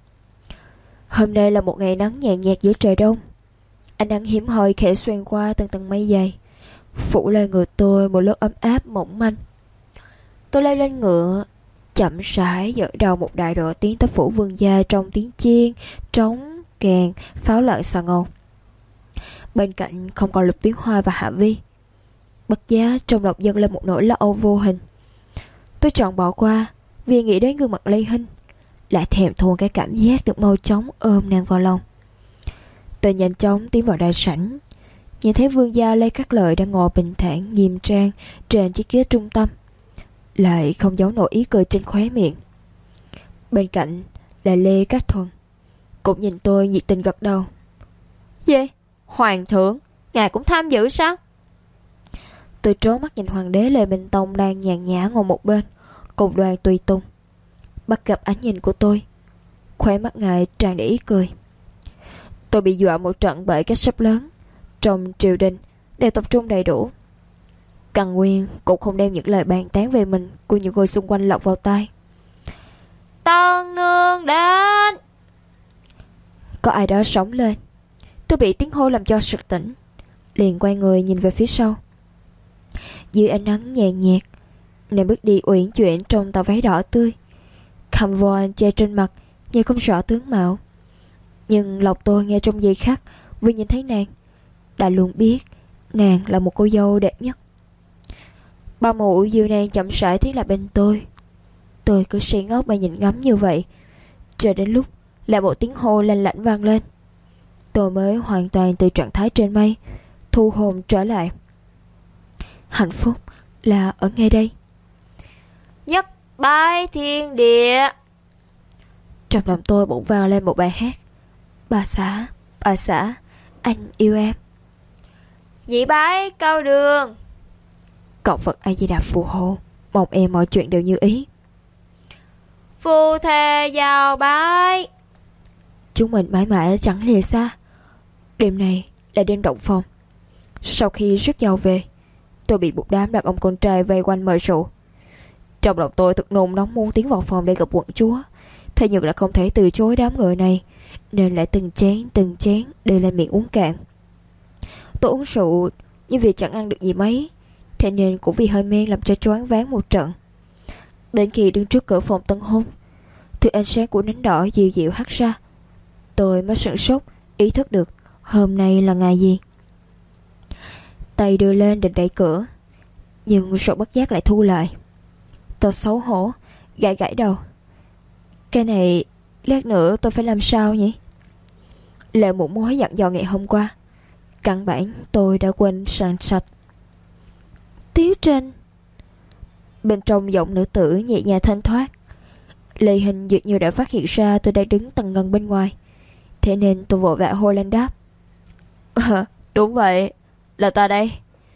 Hôm nay là một ngày nắng nhẹ nhạt giữa trời đông. Ánh nắng hiếm hoi khẽ xuyên qua từng tầng mây dày, phủ lên người tôi một lớp ấm áp mỏng manh. Tôi leo lên ngựa, chậm rãi dẫn đầu một đại đội tiến tới phủ vương gia trong tiếng chiên, trống, kèn, pháo lợn xà ngầu. Bên cạnh không còn Lục Tiến Hoa và Hạ Vi. Bất giác trong lòng dâng lên một nỗi lo âu vô hình. Tôi chọn bỏ qua vì nghĩ đến gương mặt Lê Hinh, lại thèm thuồng cái cảm giác được mau chóng ôm nàng vào lòng. Tôi nhanh chóng tiến vào đại sảnh, nhìn thấy vương gia Lê Cát Lợi đang ngồi bình thản nghiêm trang trên chiếc ghế trung tâm, lại không giấu nổi ý cười trên khóe miệng. Bên cạnh là Lê Cát Thuần, cũng nhìn tôi nhiệt tình gật đầu. "Gì? Hoàng thượng, ngài cũng tham dự sao?" Tôi trố mắt nhìn hoàng đế Lê Minh Tông đang nhàn nhã ngồi một bên, cùng đoàn tùy tùng. Bắt gặp ánh nhìn của tôi, khóe mắt ngài tràn đầy ý cười. Tôi bị dọa một trận bởi cái sắp lớn trong triều đình đều tập trung đầy đủ. Căn Nguyên cũng không đem những lời bàn tán về mình của những người xung quanh lọt vào tai. "Tân nương đến!" Có ai đó sống lên. Tôi bị tiếng hô làm cho sực tỉnh, liền quay người nhìn về phía sau. Dưới ánh nắng nhàn nhạt, nàng bước đi uyển chuyển trong tà váy đỏ tươi, khăn voan che trên mặt, nhìn không rõ tướng mạo. Nhưng lòng tôi nghe trong giây khắc vừa nhìn thấy nàng, đã luôn biết nàng là một cô dâu đẹp nhất. Ba mụ dìu nàng chậm rãi tiến lại bên tôi. Tôi cứ si ngốc mà nhìn ngắm như vậy, cho đến lúc lại một tiếng hô lanh lảnh vang lên, tôi mới hoàn toàn từ trạng thái trên mây thu hồn trở lại. Hạnh phúc là ở ngay đây. Nhất bái thiên địa. Trong lòng tôi bỗng vang lên một bài hát. Bà xã, anh yêu em. Nhị bái cao đường. Cậu Phật A Di Đà phù hộ, mong em mọi chuyện đều như ý. Phu thê vào bái. Chúng mình mãi mãi chẳng lìa xa. Đêm này là đêm động phòng. Sau khi rước dâu về, tôi bị một đám đàn ông con trai vây quanh mời rượu. Trong lòng tôi thật nôn nóng muốn tiến vào phòng để gặp quận chúa, thế nhưng lại không thể từ chối đám người này, nên lại từng chén đưa lên miệng uống cạn. Tôi uống rượu nhưng vì chẳng ăn được gì mấy, thế nên cũng vì hơi men làm cho choáng váng một trận. Đến khi đứng trước cửa phòng tân hôn, thứ ánh sáng của nến đỏ dịu dịu hắt ra, tôi mới sửng sốt, ý thức được hôm nay là ngày gì. Tay đưa lên định đẩy cửa, nhưng rồi bất giác lại thu lại. Tôi xấu hổ gãi gãi đầu. Cái này lát nữa tôi phải làm sao nhỉ? Lời một mối dặn dò ngày hôm qua, căn bản tôi đã quên sàn sạch. Tiếu Trinh. Bên trong giọng nữ tử nhẹ nhàng thanh thoát. Lê Hình dường như đã phát hiện ra tôi đang đứng tầng ngân bên ngoài, thế nên tôi vội vã hôi lên đáp. Đúng vậy, là ta đây.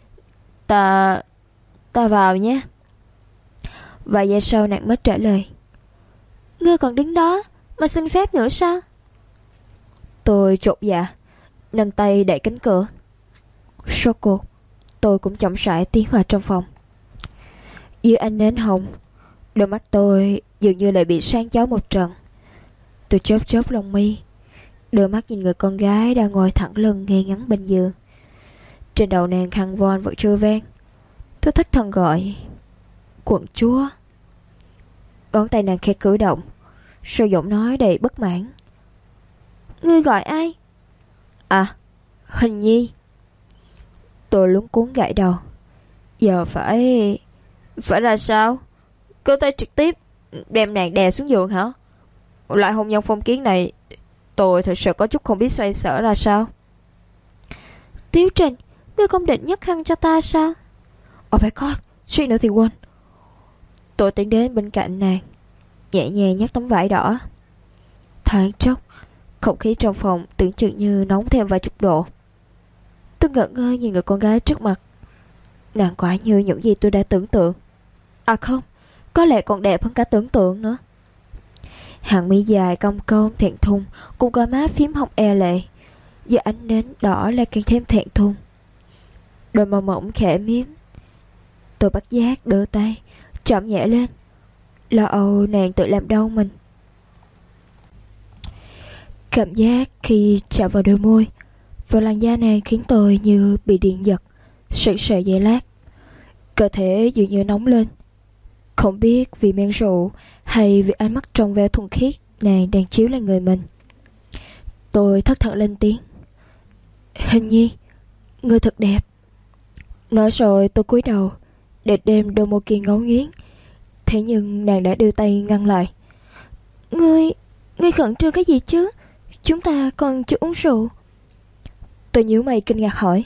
Ta vào nhé. Vài giây sau nàng mới trả lời. Ngươi còn đứng đó mà xin phép nữa sao? Tôi chột dạ, nâng tay đẩy cánh cửa. Rốt cuộc tôi cũng chậm rãi tiến vào trong phòng. Dưới ánh nến hồng, đôi mắt tôi dường như lại bị sáng chói một trận. Tôi chớp lông mi, đôi mắt nhìn người con gái đang ngồi thẳng lưng ngay ngắn bên giường. Trên đầu nàng khăn voan vẫn chưa vang. Tôi thất thần gọi quận chúa. Ngón tay nàng khẽ cử động, rồi giọng nói đầy bất mãn. Ngươi gọi ai? À, Hình Nhi. Tôi luống cuống gãi đầu. Giờ phải ra sao? Cứ tay trực tiếp đem nàng đè xuống giường hả? Loại hôn nhân phong kiến này, tôi thật sự có chút không biết xoay sở ra sao. Tiếu Trình, ngươi không định nhấc khăn cho ta sao? Oh my god, suýt nữa thì quên. Tôi tiến đến bên cạnh nàng, nhẹ nhàng nhấc tấm vải đỏ. Thoáng chốc, không khí trong phòng tưởng chừng như nóng thêm vài chục độ. Tôi ngẩn ngơ nhìn người con gái trước mặt. Nàng quả như những gì tôi đã tưởng tượng. À không, có lẽ còn đẹp hơn cả tưởng tượng nữa. Hàng mi dài cong cong thẹn thùng, cùng gò má phím hồng e lệ, giờ ánh nến đỏ lại càng thêm thẹn thùng. Đôi môi mỏng khẽ miếm. Tôi bất giác đưa tay chạm nhẹ lên, lo âu nàng tự làm đau mình. Cảm giác khi chạm vào đôi môi, vào làn da nàng khiến tôi như bị điện giật, sững sờ giây lát. Cơ thể dường như nóng lên, không biết vì men rượu hay vì ánh mắt trong veo thuần khiết nàng đang chiếu lên người mình. Tôi thất thần lên tiếng. Hình Nhi, ngươi thật đẹp. Nói rồi tôi cúi đầu để đem đôi môi kia ngấu nghiến, thế nhưng nàng đã đưa tay ngăn lại. Ngươi khẩn trương cái gì chứ? Chúng ta còn chưa uống rượu. Tôi nhíu mày kinh ngạc hỏi.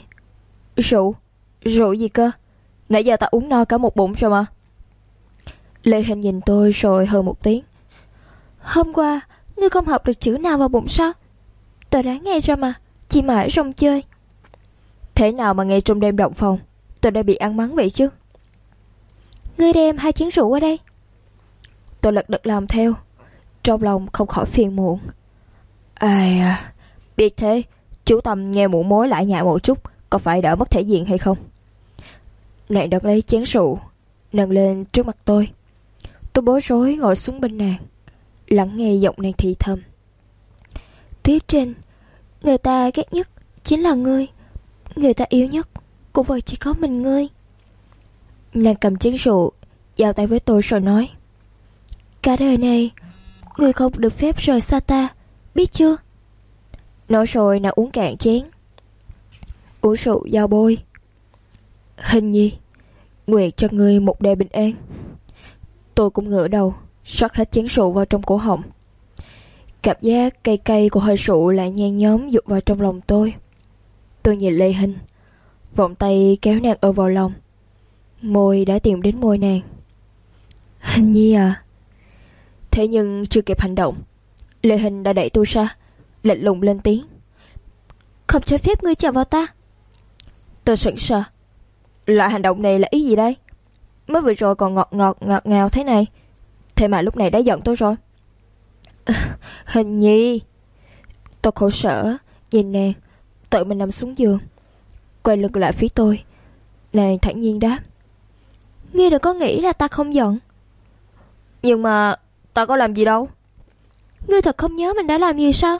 Rượu gì cơ? Nãy giờ ta uống no cả một bụng rồi mà. Lê Hình nhìn tôi rồi hừ một tiếng. Hôm qua ngươi không học được chữ nào vào bụng sao? Tôi đã nghe ra mà, chỉ mãi rong chơi. Thế nào mà ngay trong đêm động phòng tôi đã bị ăn mắng vậy chứ? Ngươi đem 2 chén rượu ở đây. Tôi lật đật làm theo, trong lòng không khỏi phiền muộn. Ai à, biết thế, chú Tâm nghe muộn mối lại nhại một chút, có phải đỡ mất thể diện hay không? Nàng đặt lấy chén rượu, nâng lên trước mặt tôi. Tôi bối rối ngồi xuống bên nàng, lắng nghe giọng nàng thì thầm. Tiếu Trình, người ta ghét nhất chính là ngươi, người ta yêu nhất cũng vậy chỉ có mình ngươi. Nàng cầm chén rượu, giao tay với tôi rồi nói. Cả đời này ngươi không được phép rời xa ta, biết chưa? Nói rồi nàng uống cạn chén. Uống rượu giao bôi. Hình Nhi, nguyện cho ngươi một đời bình an. Tôi cũng ngửa đầu, rót hết chén rượu vào trong cổ họng. Cảm giác cay cay của hơi rượu lại nhen nhóm dụt vào trong lòng tôi. Tôi nhìn Lê Hình, vòng tay kéo nàng ở vào lòng. Môi đã tìm đến môi nàng. Hình Nhi à. Thế nhưng chưa kịp hành động, Lê Hình đã đẩy tôi ra, lạnh lùng lên tiếng: "Không cho phép ngươi chạm vào ta." Tôi sững sờ. Loại hành động này là ý gì đây? Mới vừa rồi còn ngọt ngào thế này, thế mà lúc này đã giận tôi rồi. Hình Nhi. Tôi khổ sở nhìn nàng, tự mình nằm xuống giường, quay lưng lại phía tôi. Nàng thản nhiên đáp: "Ngươi đừng có nghĩ là ta không giận." "Nhưng mà ta có làm gì đâu." "Ngươi thật không nhớ mình đã làm gì sao?"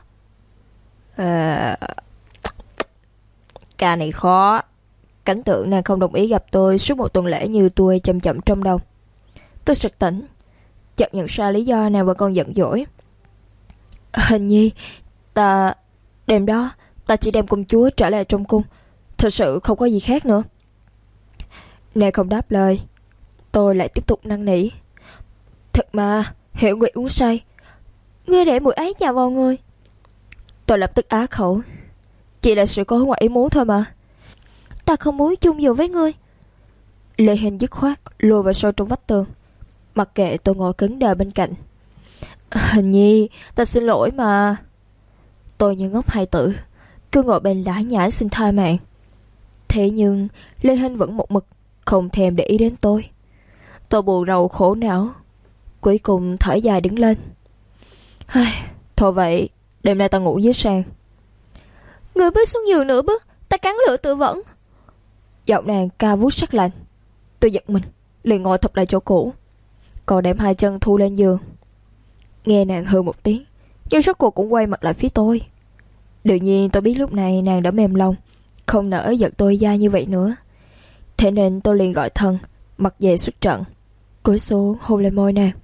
Ca này khó. Cảnh tượng nàng không đồng ý gặp tôi suốt một tuần lễ như tôi chậm chậm trong đầu. Tôi sực tỉnh, chợt nhận ra lý do nàng vẫn còn giận dỗi. "Hình Nhi, đêm đó ta chỉ đem công chúa trở lại trong cung, thật sự không có gì khác nữa." Nàng không đáp lời. Tôi lại tiếp tục năn nỉ: "Thật mà, Hiểu Nguyệt uống say, ngươi để mũi ấy chạm vào người." Tôi lập tức á khẩu: "Chỉ là sự cố ngoại ý muốn thôi mà. Ta không muốn chung giường với ngươi." Lê Hình dứt khoát lùi vào sâu trong vách tường, mặc kệ tôi ngồi cứng đờ bên cạnh. "Hình Nhi, ta xin lỗi mà." Tôi như ngốc hài tử, cứ ngồi bên lải nhải xin tha mạng. Thế nhưng Lê Hình vẫn một mực không thèm để ý đến tôi. Tôi buồn rầu khổ não, cuối cùng thở dài đứng lên. Thôi vậy, đêm nay ta ngủ dưới sàn." "Người bước xuống giường nửa bước, ta cắn lửa tự vẫn." Giọng nàng ca vút sắc lạnh. Tôi giật mình, liền ngồi thụp lại chỗ cũ, còn đem hai chân thu lên giường. Nghe nàng hừ một tiếng, nhưng rốt cuộc cũng quay mặt lại phía tôi. Đương nhiên tôi biết lúc này nàng đã mềm lòng, không nỡ giật tôi ra như vậy nữa. Thế nên tôi liền gọi thân, mặc về xuất trận, cúi xuống hôn lên môi nàng.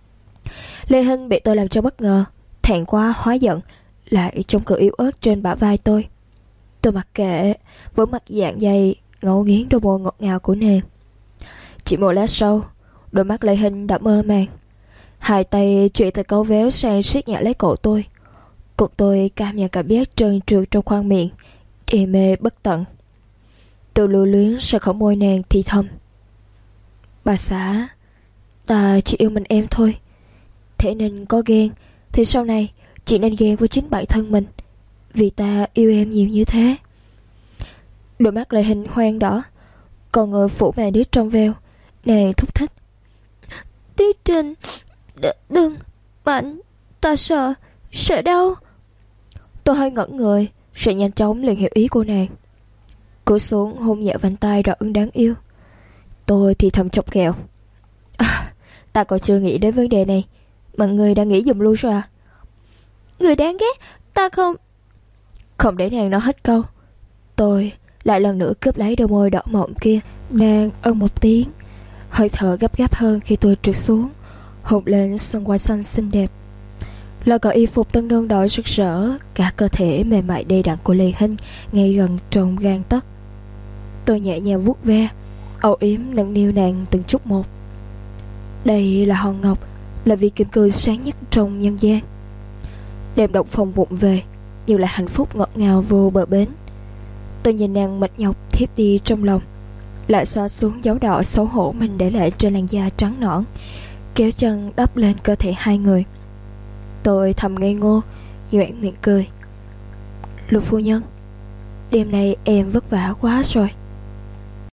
Lê Hinh bị tôi làm cho bất ngờ, thẹn quá hóa giận, lại trông cự yếu ớt trên bả vai tôi. Tôi mặc kệ, vẫn mặt dạng dày ngấu nghiến đôi môi ngọt ngào của nàng. Chỉ một lát sau, đôi mắt Lê Hinh đã mơ màng, hai tay chuyển từ câu véo sang siết nhẹ lấy cổ tôi. Cục tôi cảm nhận cảm giác trơn trượt trong khoang miệng, đê mê bất tận. Tôi lưu luyến sợ khỏi môi nàng thì thầm: "Bà xã, ta chỉ yêu mình em thôi. Thế nên có ghen thì sau này chị nên ghen với chính bản thân mình, vì ta yêu em nhiều như thế." Đôi mắt Lê Hinh hoang đỏ, còn người phủ màn đít trong veo. Nàng thúc thích: "Tiết Trình, đừng mạnh, ta sợ đau." Tôi hơi ngẩn người, rồi nhanh chóng liền hiểu ý của nàng, cúi xuống hôn nhẹ vành tay đỏ ửng đáng yêu. Tôi thì thầm chọc ghẹo: "Ta còn chưa nghĩ đến vấn đề này, mà người đã nghĩ giùm luôn rồi à?" "Người đáng ghét, ta không..." Không để nàng nói hết câu, tôi lại lần nữa cướp lấy đôi môi đỏ mọng kia. Nàng một tiếng, hơi thở gấp gáp hơn khi tôi trượt xuống, hôn lên sân quai xanh xinh đẹp. Là cởi y phục tân nương đỏ rực rỡ, cả cơ thể mềm mại đầy đặn của Lê Hinh ngay gần trong gang tấc. Tôi nhẹ nhàng vuốt ve, âu yếm nâng niu nàng từng chút một. Đây là hòn ngọc, là vì kim cương sáng nhất trong nhân gian. Đêm động phòng vụng về, như là hạnh phúc ngọt ngào vô bờ bến. Tôi nhìn nàng mệt nhọc thiếp đi trong lòng, lại xoa xuống dấu đỏ xấu hổ mình để lại trên làn da trắng nõn, kéo chân đắp lên cơ thể hai người. Tôi thầm ngây ngô, nhoẻn miệng cười: "Lục phu nhân, đêm nay em vất vả quá rồi."